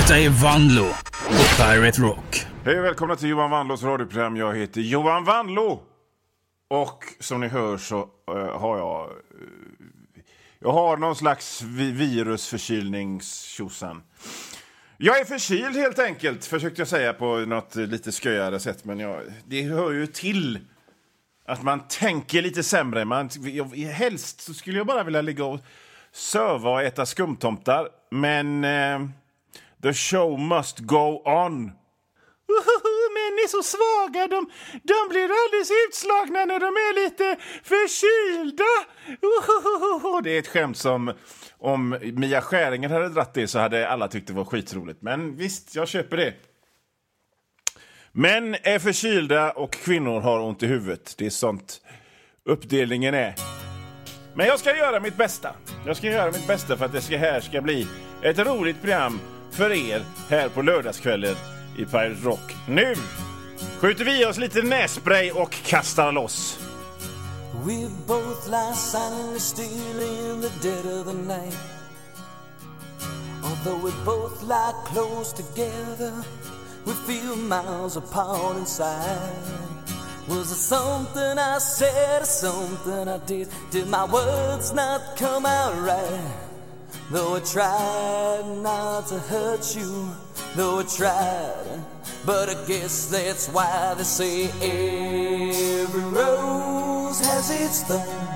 Detta är Vanlo på Pirate Rock. Hej och välkomna till Johan Vanlos radioprogram. Jag heter Johan Vanlo. Och som ni hör så har jag har någon slags virusförkylningstjosan. Jag är förkyld helt enkelt, försökte jag säga på något lite sköjare sätt. Men det hör ju till att man tänker lite sämre. Helst så skulle jag bara vilja ligga och söva och äta skumtomtar. Men the show must go on. Män är så svaga, de blir alldeles utslagna när de är lite förkylda. Det är ett skämt som om Mia Skäringer hade dratt det så hade alla tyckt det var skitroligt. Men visst, jag köper det. Män är förkylda och kvinnor har ont i huvudet. Det är sånt uppdelningen är. Men jag ska göra mitt bästa. Jag ska göra mitt bästa för att det ska bli ett roligt program för er här på lördagskvällen i Pirate Rock. Nu skjuter vi oss lite nässpray och kastar loss. We both lie silently still in the dead of the night. Although we both lie close together, we feel miles apart inside. Was it something I said or something I did? Did my words not come out right? Though I tried not to hurt you, though I tried, but I guess that's why they say every rose has its thorn.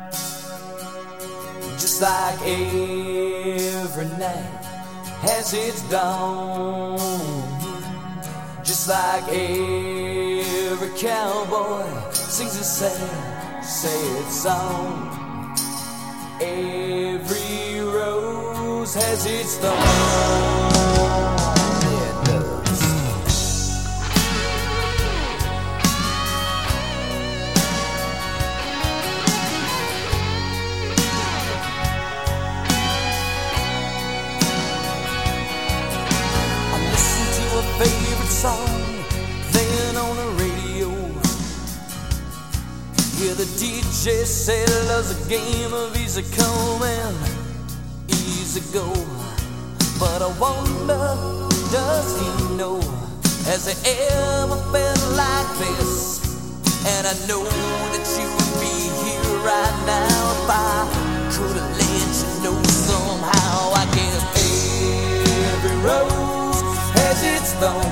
Just like every night has its dawn. Just like every cowboy sings a sad song. Every rose has its thorn. Favorite song playing on the radio. Yeah, the DJ said love's a game of easy come and easy go. But I wonder, does he know? Has he ever felt like this? And I know that you would be here right now if I could have let you know somehow. I guess every rose has its thorn,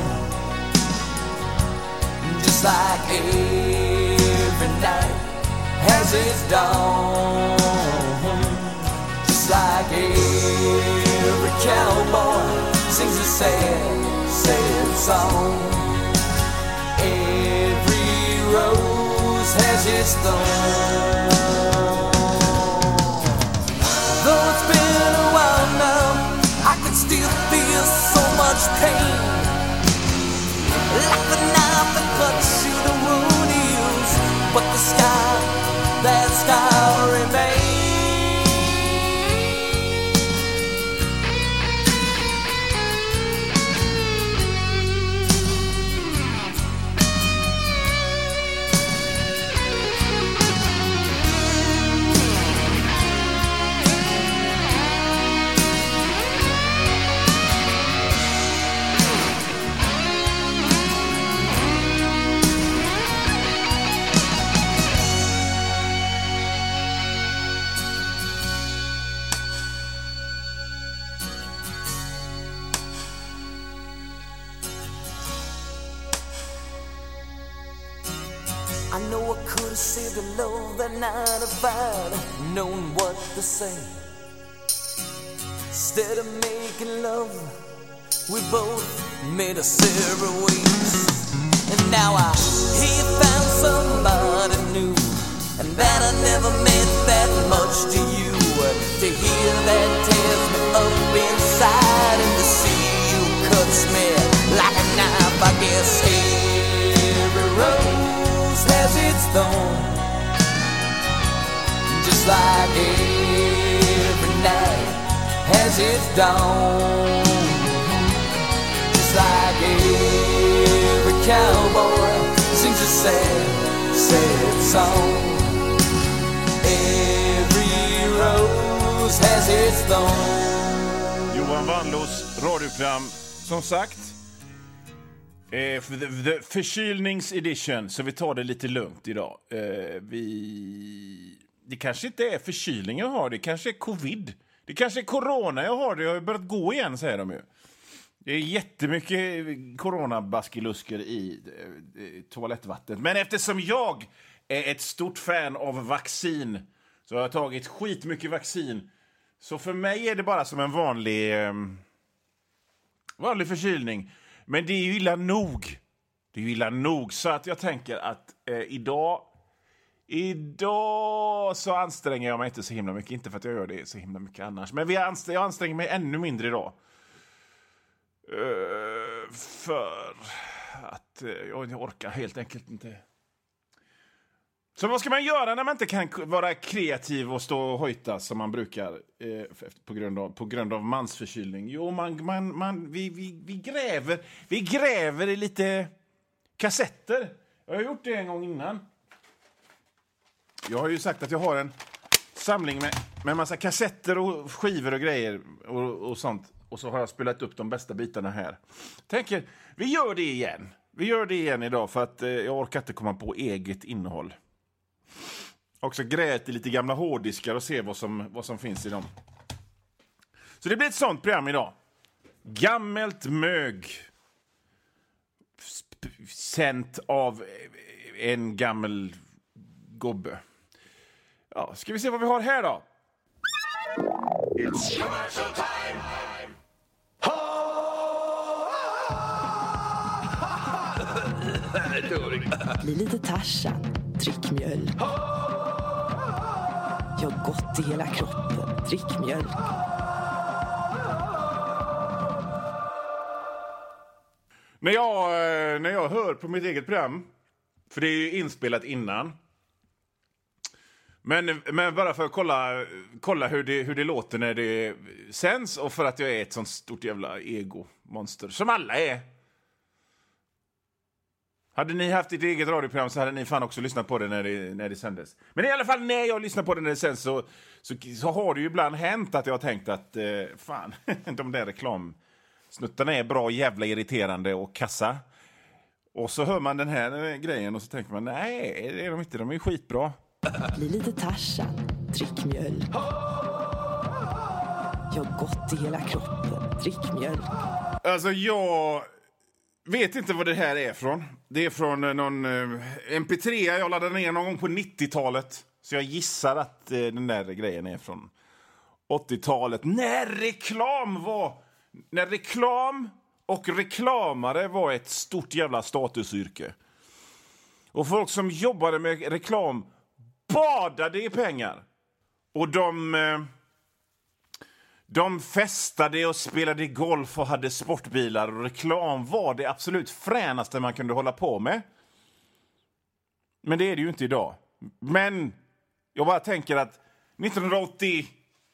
just like every night has its dawn. Just like every cowboy sings a sad song. Every rose has its thorn. Though it's been a while now, I can still feel so much pain, like the knife that cuts you, the wound heals, but the scar, that scar remains. I know I could have saved the love that night if I'd known what to say. Instead of making love, we both made us separate ways. And now I hear you found somebody new, and that I never meant that much to you. To hear that tears me up inside, and to see you cuts me like a knife. I guess every rose has its thorn, just like every night has its dawn. Just like every cowboy sings a sad song. Every rose has its thorn. Johan Vanlos radioprogram som sagt. The förkylningsedition, så vi tar det lite lugnt idag. Det kanske inte är förkylning jag har, det kanske är covid. Det kanske är corona jag har, det har börjat gå igen, säger de ju. Det är jättemycket coronabaskilusker i toalettvattnet. Men eftersom jag är ett stort fan av vaccin, så har jag tagit skitmycket vaccin. Så för mig är det bara som en vanlig förkylning. Men det är ju illa nog. Det är ju illa nog. Så att jag tänker att idag så anstränger jag mig inte så himla mycket. Inte för att jag gör det så himla mycket annars. Men jag anstränger mig ännu mindre idag. För att jag orkar helt enkelt inte. Så vad ska man göra när man inte kan vara kreativ och stå och hojta som man brukar på grund av mansförkylning? Jo, vi gräver i lite kassetter. Jag har gjort det en gång innan. Jag har ju sagt att jag har en samling med en massa kassetter och skivor och grejer och sånt. Och så har jag spelat upp de bästa bitarna här. Tänker, vi gör det igen. Vi gör det igen idag för att jag orkar inte komma på eget innehåll. Också grät i lite gamla hårddiskar och se vad som finns i dem. Så det blir ett sånt program idag. Gammalt mög. Sänt av en gammal gubbe. Ja, ska vi se vad vi har här då? It's commercial time! Bli lite Tarzan, drick mjölk. Gör gott i hela kroppen, drick mjölk. När jag hör på mitt eget program, för det är ju inspelat innan. Men bara för att kolla hur det låter när det sänds, och för att jag är ett sånt stort jävla ego-monster som alla är. Hade ni haft ett eget radioprogram så hade ni fan också lyssnat på det när det sändes. Men i alla fall när jag lyssnar på det när det sänds så har det ju ibland hänt att jag har tänkt att fan, de där reklamsnuttarna är bra jävla irriterande och kassa. Och så hör man den här grejen och så tänker man, nej, det är de inte, de är skitbra. Bli lite Tarzan, drick mjölk. Gör gott i hela kroppen, drick mjölk. Alltså jag vet inte vad det här är från. Det är från någon MP3 jag laddade ner någon gång på 90-talet. Så jag gissar att den där grejen är från 80-talet. När reklam och reklamare var ett stort jävla statusyrke. Och folk som jobbade med reklam badade i pengar. Och de festade och spelade golf och hade sportbilar. Och reklam var det absolut fränaste man kunde hålla på med. Men det är det ju inte idag. Men jag bara tänker att 1982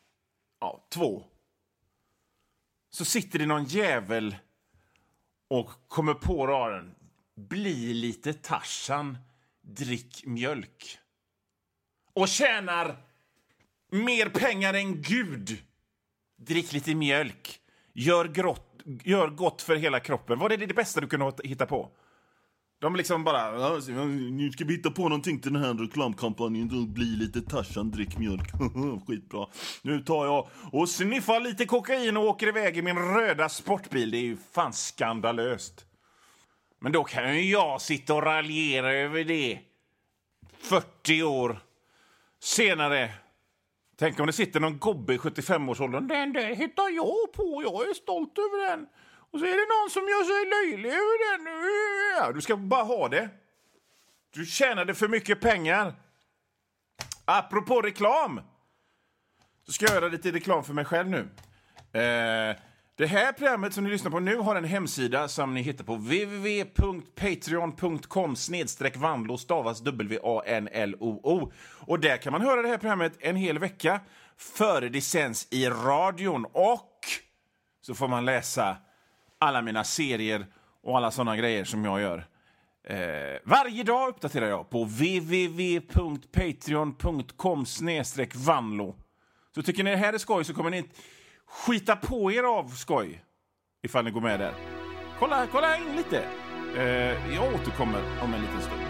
så sitter det någon jävel och kommer på raden. Bli lite Tarzan, drick mjölk. Och tjänar mer pengar än Gud. Drick lite mjölk. Gör gott för hela kroppen. Vad är det bästa du kunde hitta på? De liksom bara, nu ska vi hitta på någonting till den här reklamkampanjen. Bli lite Tarzan, drick mjölk. Skitbra. Nu tar jag och sniffar lite kokain och åker iväg i min röda sportbil. Det är ju fan skandalöst. Men då kan ju jag sitta och raljera över det. 40 år senare. Tänk om det sitter någon gobbe i 75-årsåldern. Den där hittar jag på. Jag är stolt över den. Och så är det någon som gör sig löjlig över den. Ja, du ska bara ha det. Du tjänade för mycket pengar. Apropå reklam. Så ska jag göra lite reklam för mig själv nu. Det här programmet som ni lyssnar på nu har en hemsida som ni hittar på www.patreon.com/vanlo, stavas WANLOO. Och där kan man höra det här programmet en hel vecka före det sänds i radion. Och så får man läsa alla mina serier och alla sådana grejer som jag gör. Varje dag uppdaterar jag på www.patreon.com/vanlo. Så tycker ni det här är skoj så kommer ni skita på er av skoj ifall ni går med där. Kolla in lite. Jag återkommer om en liten stund.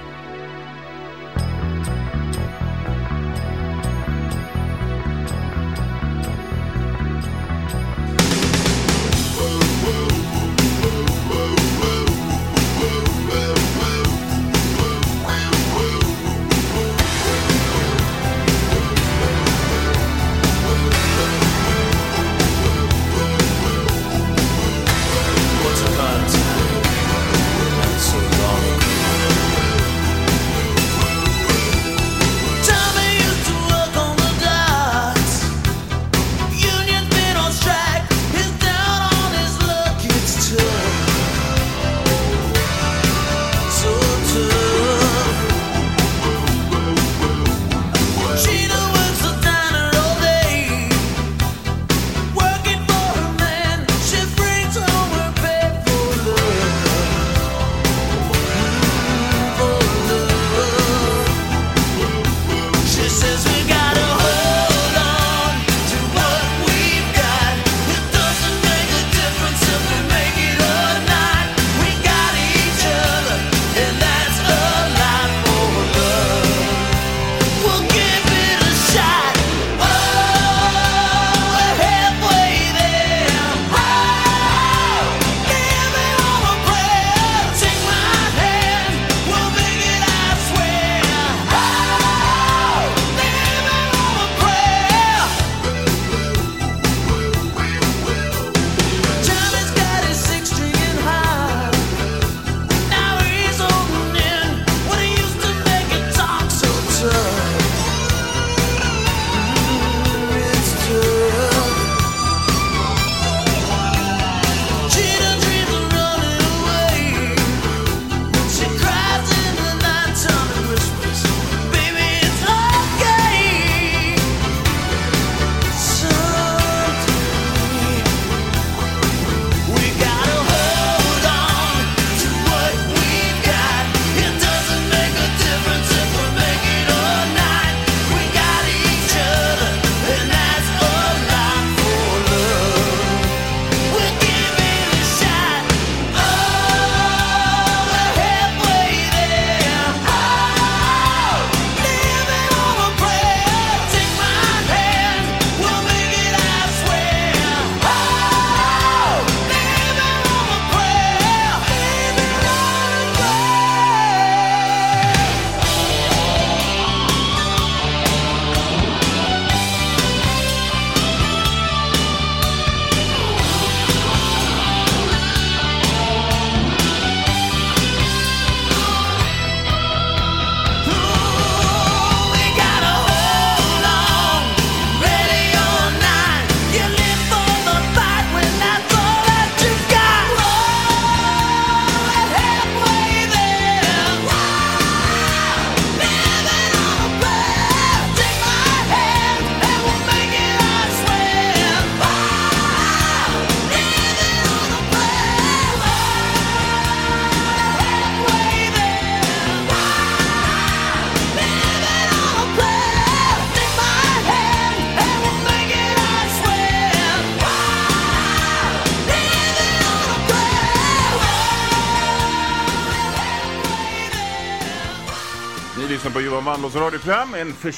På Johan Wandlås radioprogram,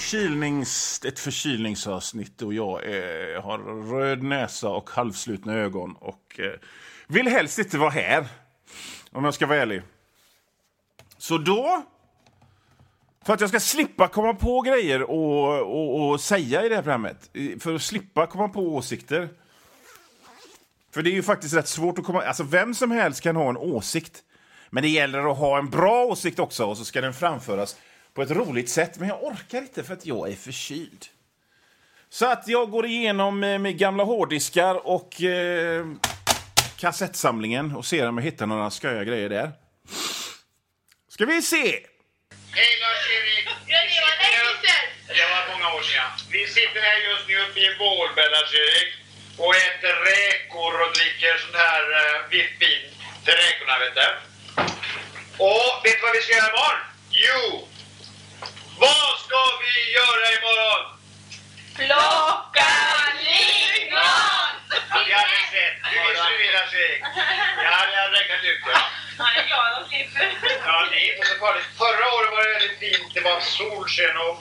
ett förkylningsavsnitt, och jag har röd näsa och halvslutna ögon och vill helst inte vara här, om jag ska vara ärlig. Så då, för att jag ska slippa komma på grejer och säga i det här programmet, för att slippa komma på åsikter, för det är ju faktiskt rätt svårt att komma, alltså vem som helst kan ha en åsikt, men det gäller att ha en bra åsikt också, och så ska den framföras på ett roligt sätt, men jag orkar inte för att jag är förkyld. Så att jag går igenom med gamla hårddiskar och kassettsamlingen och ser om jag hittar några sköja grejer där. Ska vi se. Hej Lars-Erik. Ja, det var länge sedan. Det var många år sedan. Vi sitter här just nu uppe i Vålberg, Lars-Erik, och äter räkor och dricker sånt här vitt vin till räkorna, vet du. Och vet du vad vi ska göra imorgon? Jo! Vad ska vi göra imorgon? Plocka lingon! Jag hade sett. Det visste du, Lars-Erik. Jag hade räknat ut.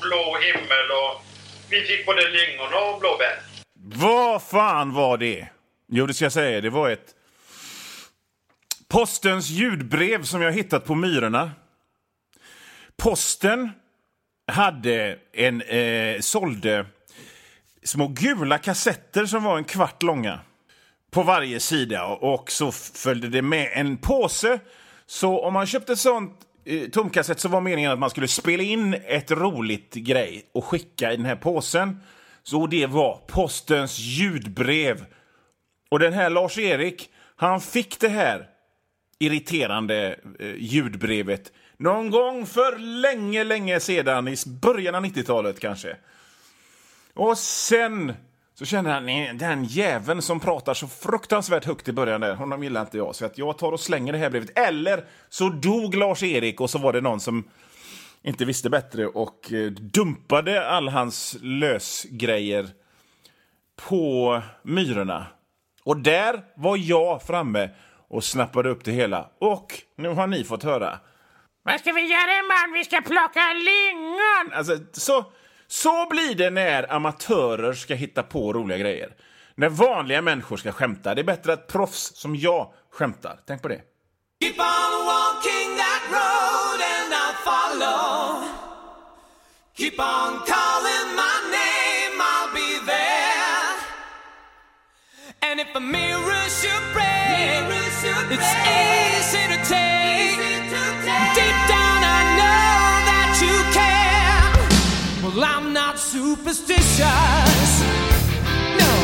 blå himmel och vi fick både lingon och blåbär. Vad fan var det? Jo, det ska jag säga. Det var ett postens ljudbrev som jag hittat på Myrorna. Posten hade sålde små gula kassetter som var en kvart långa på varje sida, och så följde det med en påse. Så om man köpte sånt tomkassett så var meningen att man skulle spela in ett roligt grej och skicka i den här påsen. Så det var postens ljudbrev. Och den här Lars-Erik, han fick det här irriterande ljudbrevet någon gång för länge sedan, i början av 90-talet kanske. Och sen så kände han, den jäveln som pratar så fruktansvärt högt i början där, honom gillar inte jag, så att jag tar och slänger det här brevet. Eller så dog Lars-Erik och så var det någon som inte visste bättre och dumpade all hans lösgrejer på Myrorna. Och där var jag framme och snappade upp det hela. Och nu har ni fått höra. Vad ska vi göra, man? Vi ska plocka lingon! Alltså, så blir det när amatörer ska hitta på roliga grejer. När vanliga människor ska skämta. Det är bättre att proffs som jag skämtar. Tänk på det. Keep on walking that road and I'll follow. Keep on calling my name, I'll be there. And if a mirror should break, it's easy to take. Deep down I know that you care. Well, I'm not superstitious. No.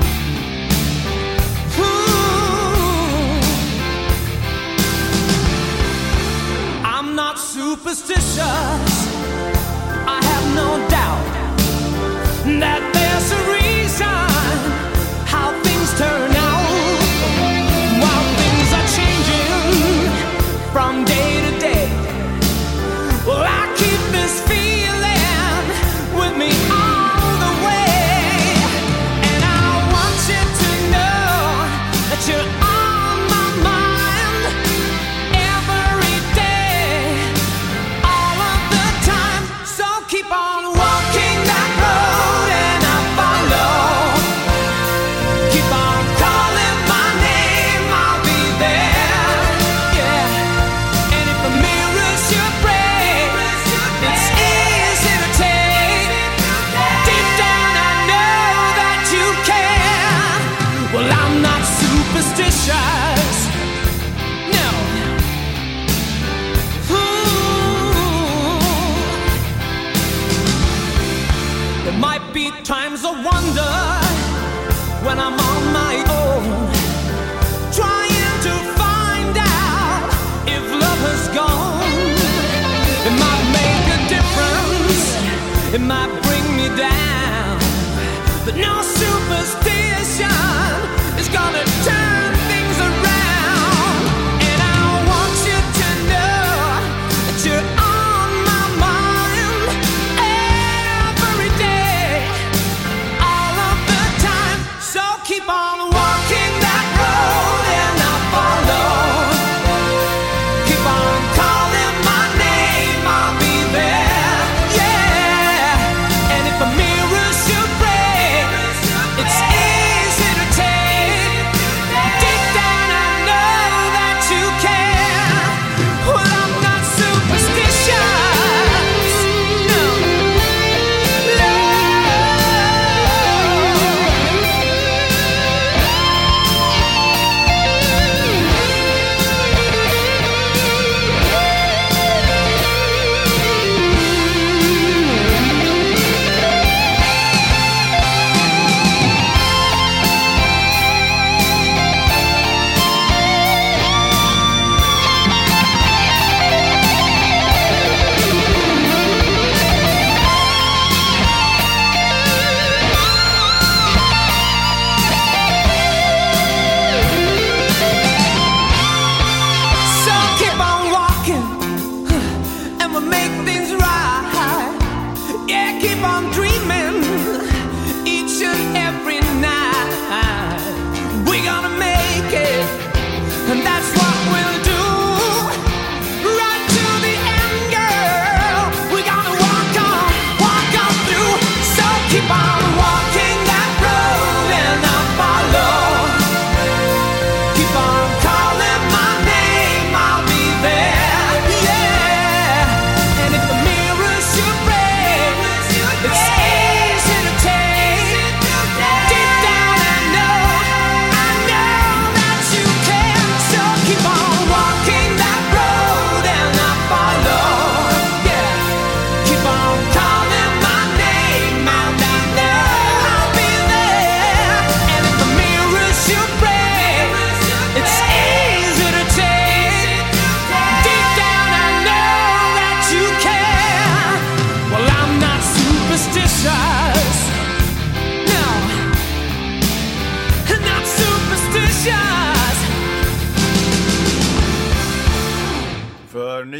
I'm not superstitious. I have no doubt that there's a reason how things turn out, while things are changing from day to day. Well, I keep this feeling with me all the way, and I want you to know that you're on my mind every day, all of the time. So keep on walking that road and I'll follow. Keep on calling my name, I'll be there. Yeah. And if a mirror should break, it's easy to take. Deep down I know that you care. Well, I'm not superstitious. No. Ooh. There might be times I wonder when I'm on my own, trying to find out if love has gone. It might make a difference, it might bring me down, but no superstition is gonna turn things around. And I want you to know that you're on my mind every day, all of the time. So keep on walking that road and I'll follow. Keep on calling my name, I'll be there. Yeah. And if a mirror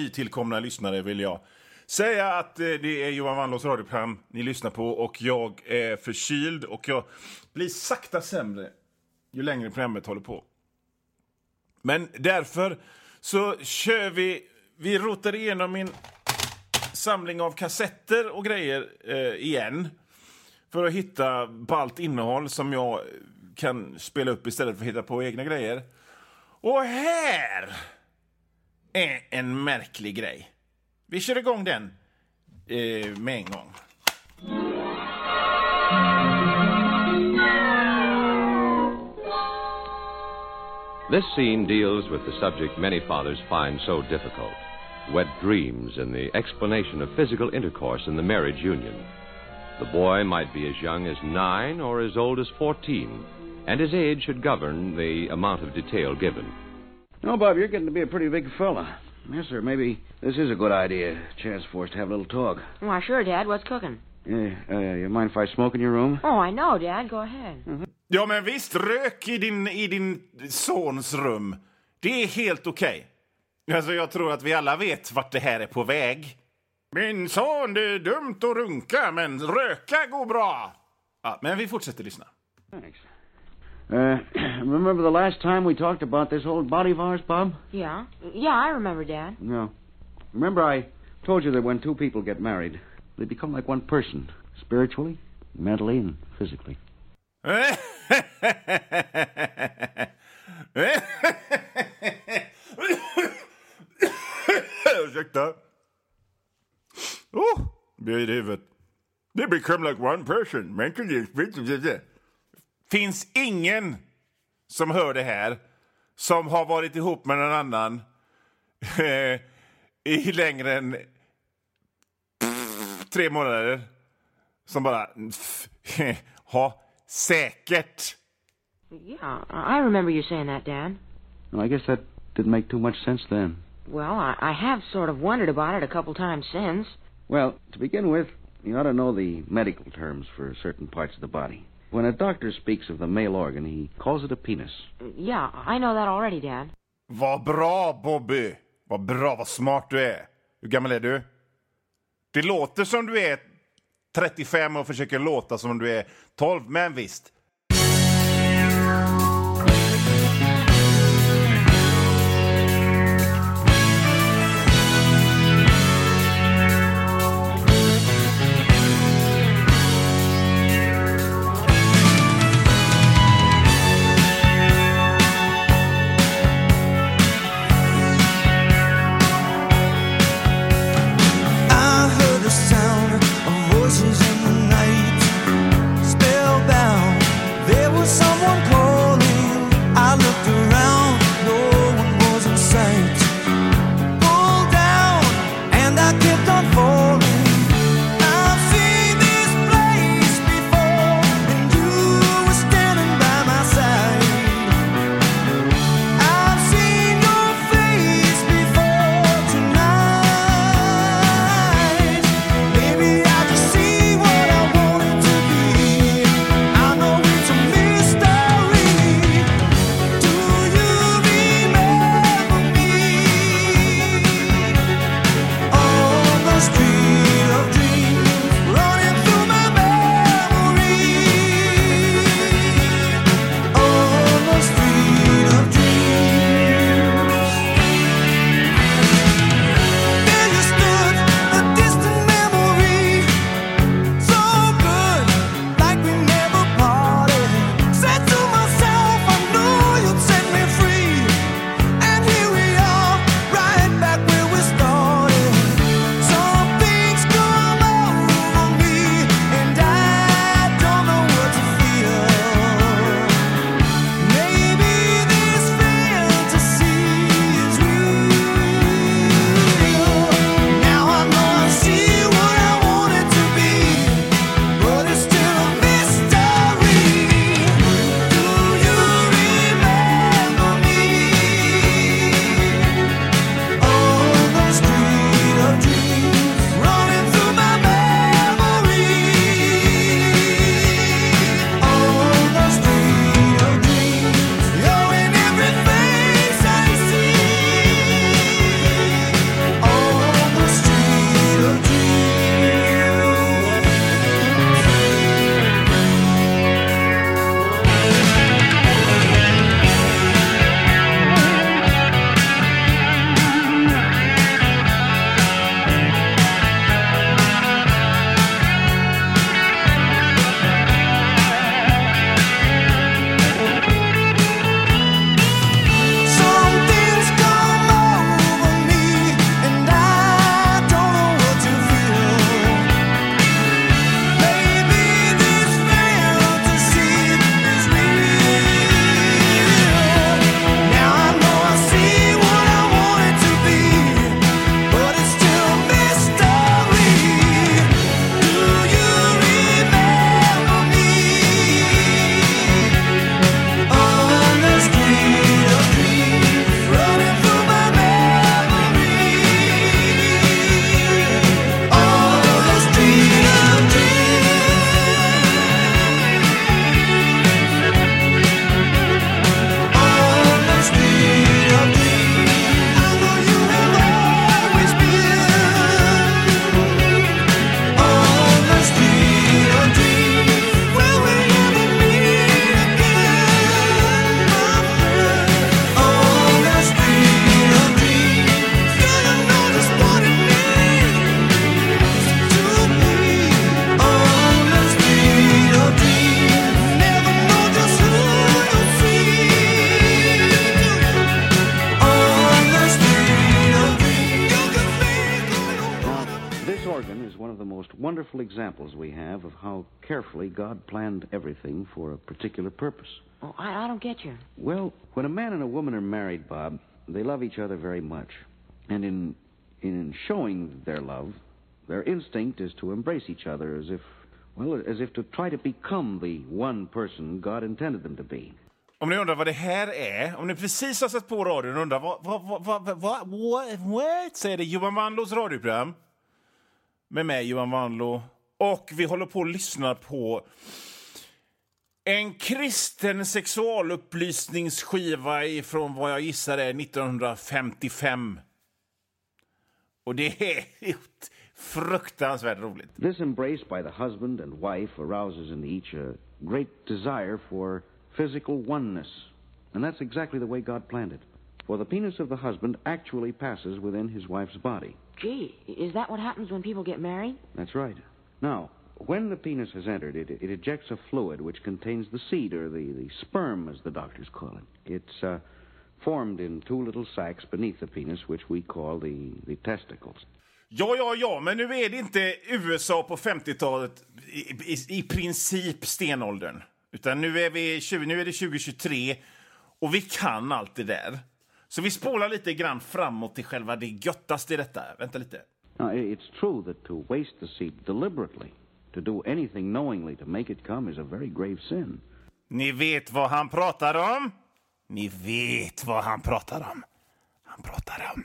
nytillkomna lyssnare vill jag säga att det är Johan Wandlås radioprogram ni lyssnar på, och jag är förkyld och jag blir sakta sämre ju längre programmet håller på. Men därför så kör vi rotar igenom min samling av kassetter och grejer igen för att hitta ballt innehåll som jag kan spela upp istället för att hitta på egna grejer. Och här är en märklig grej. Vi kör igång den med en gång. This scene deals with the subject many fathers find so difficult. Wet dreams and the explanation of physical intercourse in the marriage union. The boy might be as young as 9 or as old as 14, and his age should govern the amount of detail given. No, Bob, you're getting to be a pretty big fella. Yes, sir, maybe this is a good idea. Chance for us to have a little talk. Why, sure, Dad. What's cooking? You mind if I smoke in your room? Oh, I know, Dad. Go ahead. Mm-hmm. Ja, men visst, rök i din sons rum. Det är helt okej. Alltså, jag tror att vi alla vet vart det här är på väg. Min son, det är dumt att runka, men röka går bra. Ja, men vi fortsätter lyssna. Thanks. Remember the last time we talked about this old body of ours, Bob? Yeah. Yeah, I remember, Dad. No. Remember I told you that when two people get married, they become like one person, spiritually, mentally, and physically. Ursäkta. Blir i huvudet. They become like one person. Finns ingen som hör det här som har varit ihop med någon annan i längre än 3 månader som bara ha säkert. Yeah, I remember you saying that, Dad. Well, I guess that didn't make too much sense then. Well, I have sort of wondered about it a couple times since. Well, to begin with, you ought to know the medical terms for certain parts of the body. When a doctor speaks of the male organ, he calls it a penis. Yeah, I know that already, Dad. Vad bra, Bobby. Vad bra, vad smart du är. Hur gammal är du? Det låter som du är 35 och försöker låta som du är 12, men visst. Voices in the night, spellbound. There was someone calling. wonderful examples we have of how carefully God planned everything for a particular purpose. Oh, I don't get you. Well, when a man and a woman are married, Bob, they love each other very much. And in showing their love, their instinct is to embrace each other as if to try to become the one person God intended them to be. Om ni undrar vad det här är, om ni precis har sett på radion och undrar vad säger det Johan Wanlås radioprogram med mig, Johan Wanlå, och vi håller på att lyssna på en kristen sexualupplysningsskiva ifrån vad jag gissar är 1955. Och det är fruktansvärt roligt. This embrace by the husband and wife arouses in each a great desire for physical oneness. And that's exactly the way God planned it. For the penis of the husband actually passes within his wife's body. Gee, is that what happens when people get married? That's right. Now, when the penis has entered, it ejects a fluid which contains the seed, or the sperm, as the doctors call it. It's formed in two little sacs beneath the penis, which we call the testicles. Ja, men nu är det inte USA på 50-talet i princip stenåldern. Utan nu är det 2023 och vi kan allt det där. Så vi spolar lite grann framåt till själva det göttaste i detta. Vänta lite. Now, it's true that to waste the seed deliberately, to do anything knowingly to make it come, is a very grave sin. Ni vet vad han pratar om? Ni vet vad han pratar om. Han pratar om...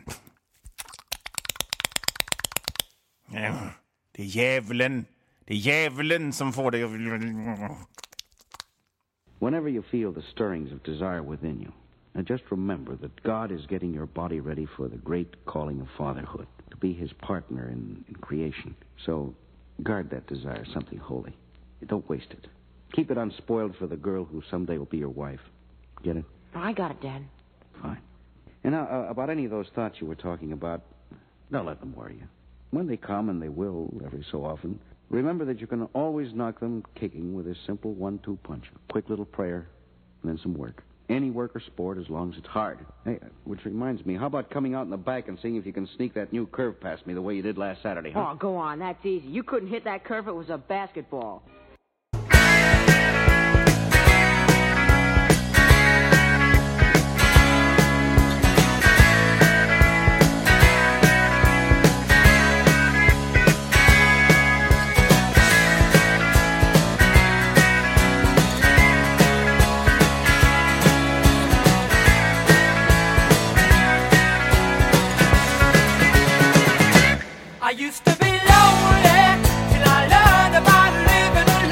Det är djävulen. Det är djävulen som får dig. Whenever you feel the stirrings of desire within you, and just remember that God is getting your body ready for the great calling of fatherhood, to be his partner in creation. So guard that desire, something holy. Don't waste it. Keep it unspoiled for the girl who someday will be your wife. Get it? I got it, Dad. Fine. And now, about any of those thoughts you were talking about, don't let them worry you. When they come, and they will every so often, remember that you can always knock them kicking with a simple 1-2 punch. A quick little prayer, and then some work. Any work or sport, as long as it's hard. Hey, which reminds me, how about coming out in the back and seeing if you can sneak that new curve past me the way you did last Saturday, huh? Oh, go on. That's easy. You couldn't hit that curve if it was a basketball. I used to be lonely till I learned about living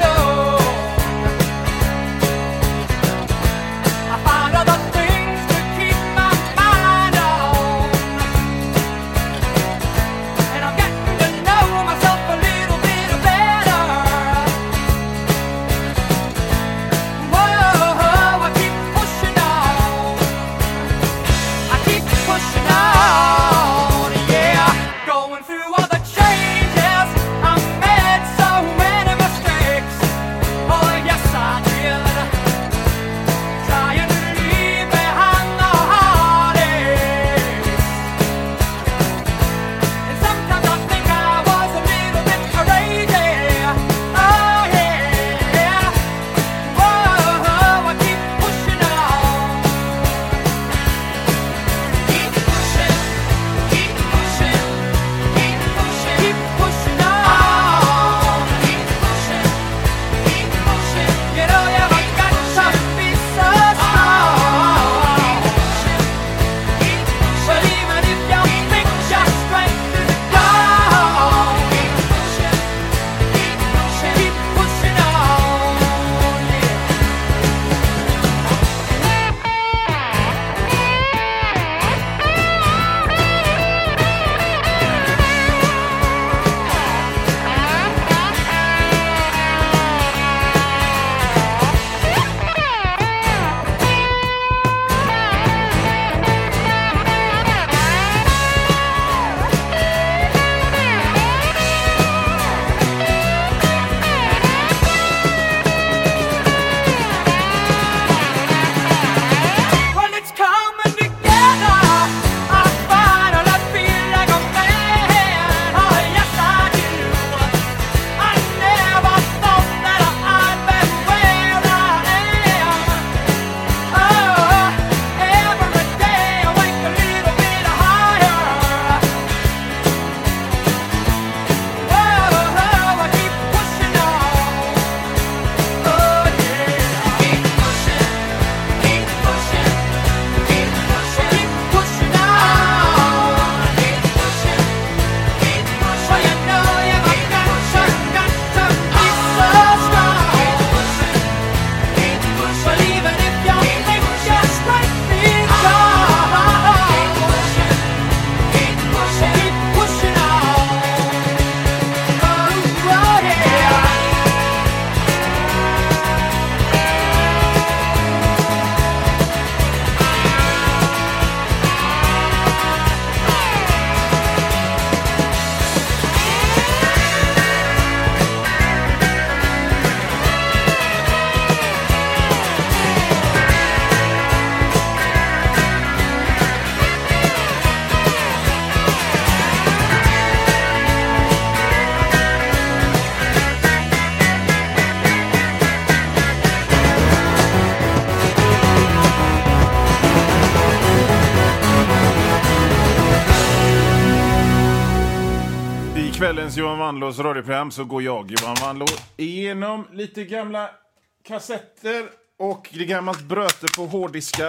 dagens Johan Wanlås radioprogram så går jag, Johan Wanlå, igenom lite gamla kassetter och det gammalt bröte på hårddiskar.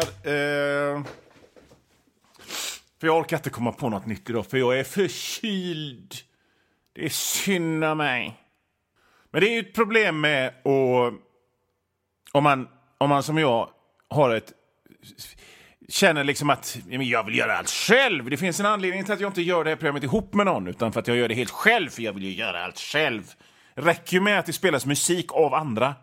För jag orkar inte komma på något nytt idag, för jag är förkyld. Det är synd om mig. Men det är ju ett problem med att om man som jag har känner liksom att jag vill göra allt själv. Det finns en anledning till att jag inte gör det här programmet ihop med någon, utan för att jag gör det helt själv, för jag vill ju göra allt själv. Det räcker ju med att det spelas musik av andra.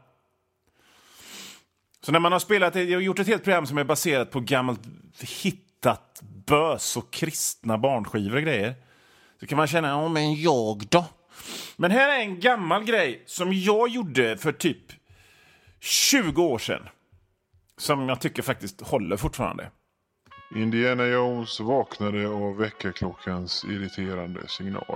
Så när man har gjort ett helt program som är baserat på gammalt hittat bös och kristna barnskivor och grejer, så kan man känna, men jag då? Men här är en gammal grej som jag gjorde för typ 20 år sedan, som jag tycker faktiskt håller fortfarande. Indiana Jones vaknade av väckarklockans irriterande signal.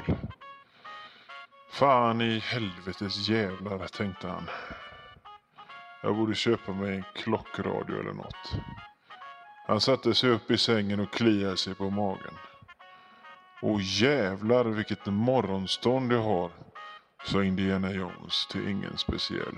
Fan i helvetes jävlar, tänkte han. Jag borde köpa mig en klockradio eller något. Han satte sig upp i sängen och kliade sig på magen. Åh jävlar vilket morgonstånd jag har, sa Indiana Jones till ingen speciell.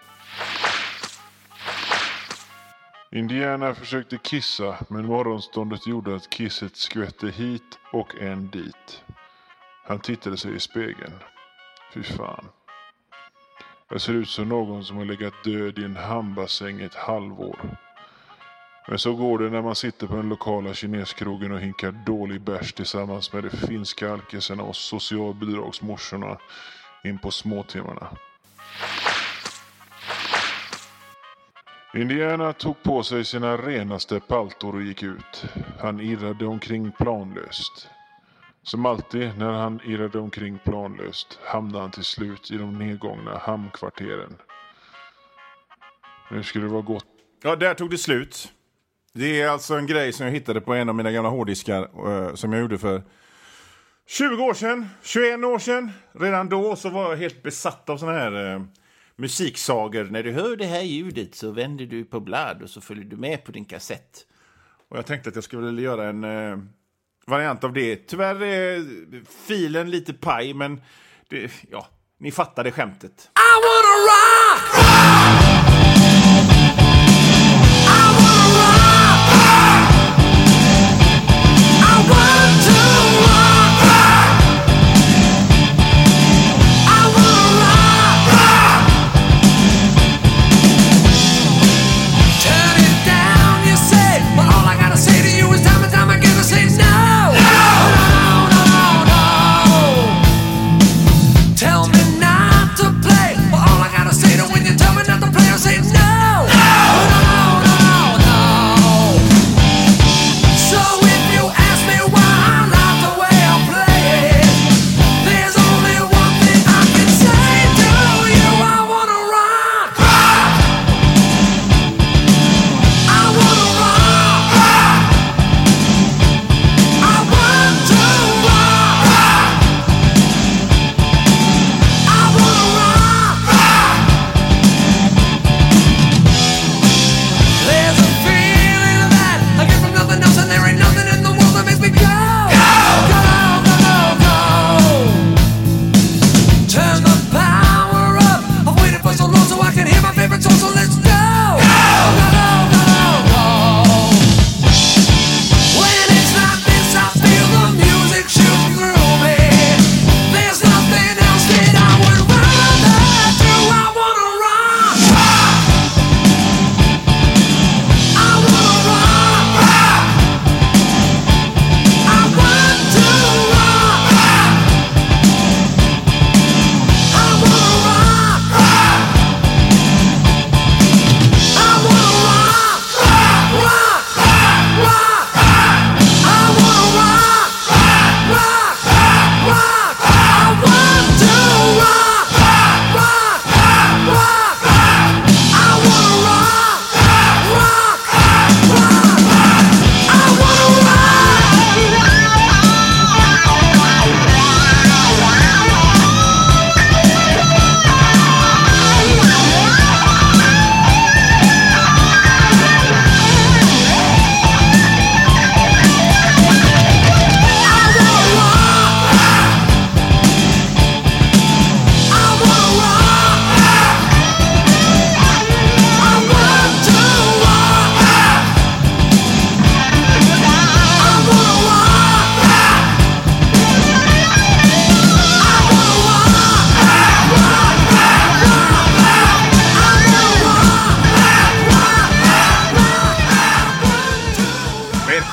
Indiana försökte kissa, men morgonståndet gjorde att kisset skvätte hit och en dit. Han tittade sig i spegeln. Fy fan. Jag ser ut som någon som har legat död i en hamnbassäng ett halvår. Men så går det när man sitter på den lokala kineskrogen och hinkar dålig bärs tillsammans med de finska alkisarna och socialbidragsmorsorna in på småtimmarna. Indiana tog på sig sina renaste paltor och gick ut. Han irrade omkring planlöst. Som alltid när han irrade omkring planlöst hamnade han till slut i de nedgångna hamnkvarteren. Nu skulle det vara gott. Ja, där tog det slut. Det är alltså en grej som jag hittade på en av mina gamla hårddiskar som jag gjorde för 20 år sedan, 21 år sedan. Redan då så var jag helt besatt av såna här musiksager. När du hör det här ljudet så vänder du på blad och så följer du med på din kassett. Och jag tänkte att jag skulle göra en variant av det. Tyvärr är filen lite paj, men det, ja, ni fattade skämtet. I wanna rock! Tell me not to play, but all I gotta say to when you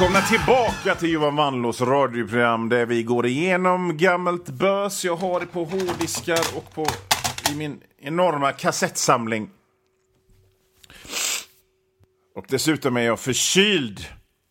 Välkomna tillbaka till Johan Wanlås radioprogram där vi går igenom gammalt bös jag har det på hårddiskar och i min enorma kassettsamling. Och dessutom är jag förkyld.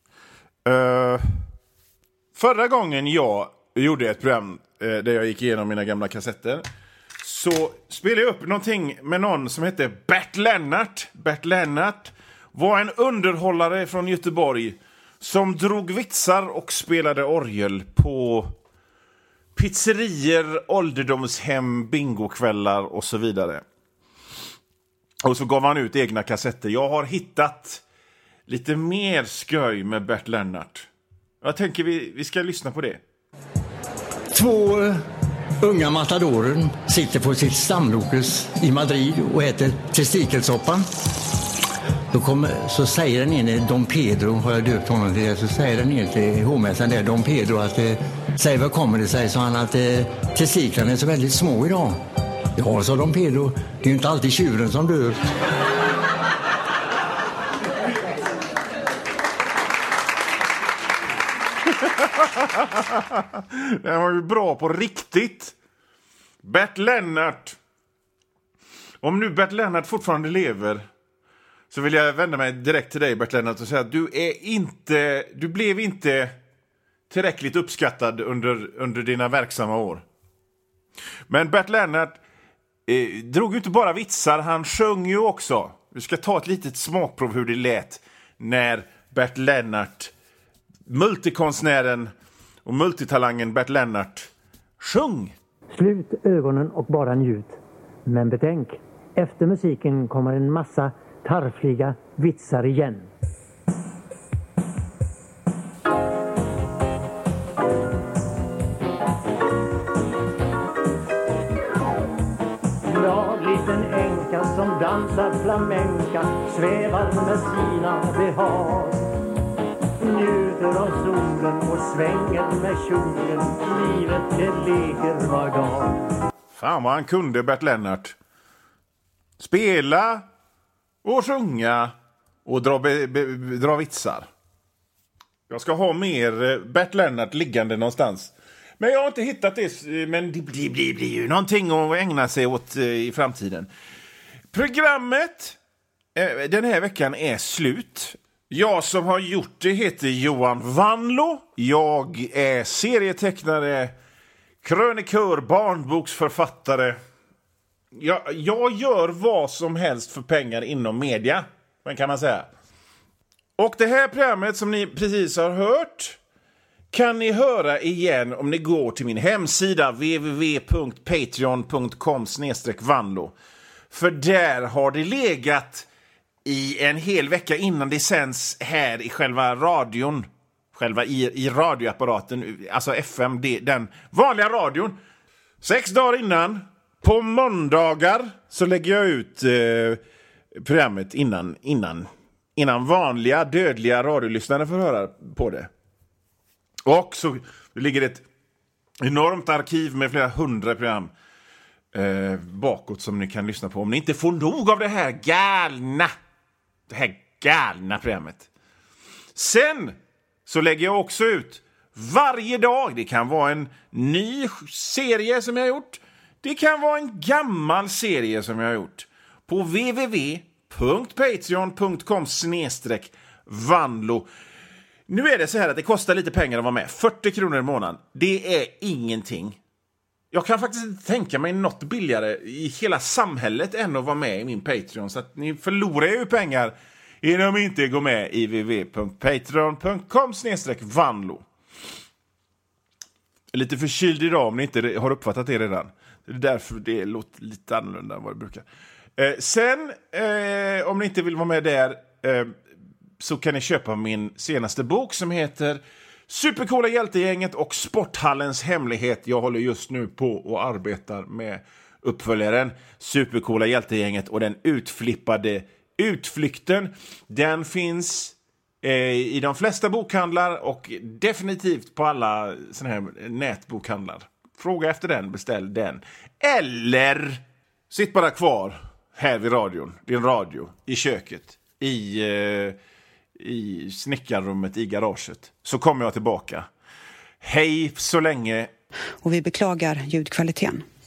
Förra gången jag gjorde ett program där jag gick igenom mina gamla kassetter så spelade jag upp någonting med någon som hette Bert Lennart. Bert Lennart var en underhållare från Göteborg som drog vitsar och spelade orgel på pizzerier, ålderdomshem, bingokvällar och så vidare. Och så gav han ut egna kassetter. Jag har hittat lite mer sköj med Bert Lennart. Jag tänker vi ska lyssna på det. 2 unga matadorer sitter på sitt stamlokes i Madrid och äter testikelsoppa. Så säger den ene, Don Pedro, har jag döpt honom till det, så säger den ene till hovmästaren där, Don Pedro, att säg vad kommer det sig, så han att testiklarna är så väldigt små idag. Ja, sa Don Pedro, det är ju inte alltid tjuren som dör. Den var ju bra på riktigt. Bert Lennart. Om nu Bert Lennart fortfarande lever så vill jag vända mig direkt till dig, Bert Lennart, och säga att du blev inte tillräckligt uppskattad under dina verksamma år. Men Bert Lennart drog ju inte bara vitsar, han sjöng ju också. Vi ska ta ett litet smakprov hur det lät när Bert Lennart, multikonstnären och multitalangen Bert Lennart, sjöng. Slut ögonen och bara njut. Men betänk, efter musiken kommer en massa tarfliga vitsar igen. Glad liten änka som dansar flamenca, svävar med sina behag. Njuter av solen och svänger med kjolen, livet det leker var dag. Fan vad han kunde, Bert Lennart. Spela och sjunga och dra vitsar. Jag ska ha mer Bert Lennart liggande någonstans. Men jag har inte hittat det. Men det blir ju någonting att ägna sig åt i framtiden. Programmet den här veckan är slut. Jag som har gjort det heter Johan Wanlå. Jag är serietecknare, krönikör, barnboksförfattare. Jag gör vad som helst för pengar inom media, kan man säga. Och det här programmet som ni precis har hört kan ni höra igen om ni går till min hemsida www.patreon.com/Wanlå. För där har det legat i en hel vecka innan det sänds här i själva radion. I radioapparaten, alltså FM, den vanliga radion. 6 dagar innan, på måndagar, så lägger jag ut programmet innan vanliga dödliga radiolyssnare får höra på det. Och så ligger ett enormt arkiv med flera 100 program bakåt som ni kan lyssna på om ni inte får nog av det här galna programmet. Sen så lägger jag också ut varje dag. Det kan vara en ny serie som jag har gjort. Det kan vara en gammal serie som jag har gjort. På www.patreon.com/Wanlå. Nu är det så här att det kostar lite pengar att vara med. 40 kronor i månaden. Det är ingenting. Jag kan faktiskt inte tänka mig något billigare i hela samhället än att vara med i min Patreon. Så att ni förlorar ju pengar innan ni inte går med i www.patreon.com/Wanlå. Lite förkyld idag om ni inte har uppfattat det redan. Det är därför det låter lite annorlunda än vad det brukar. Sen, om ni inte vill vara med där, så kan ni köpa min senaste bok som heter Supercoola hjältegänget och Sporthallens hemlighet. Jag håller just nu på och arbetar med uppföljaren Supercoola hjältegänget och den utflippade utflykten. Den finns i de flesta bokhandlar och definitivt på alla såna här nätbokhandlar. Fråga efter den, beställ den. Eller sitt bara kvar här vid radion, din radio, i köket, i snickarrummet i garaget. Så kommer jag tillbaka. Hej så länge. Och vi beklagar ljudkvaliteten.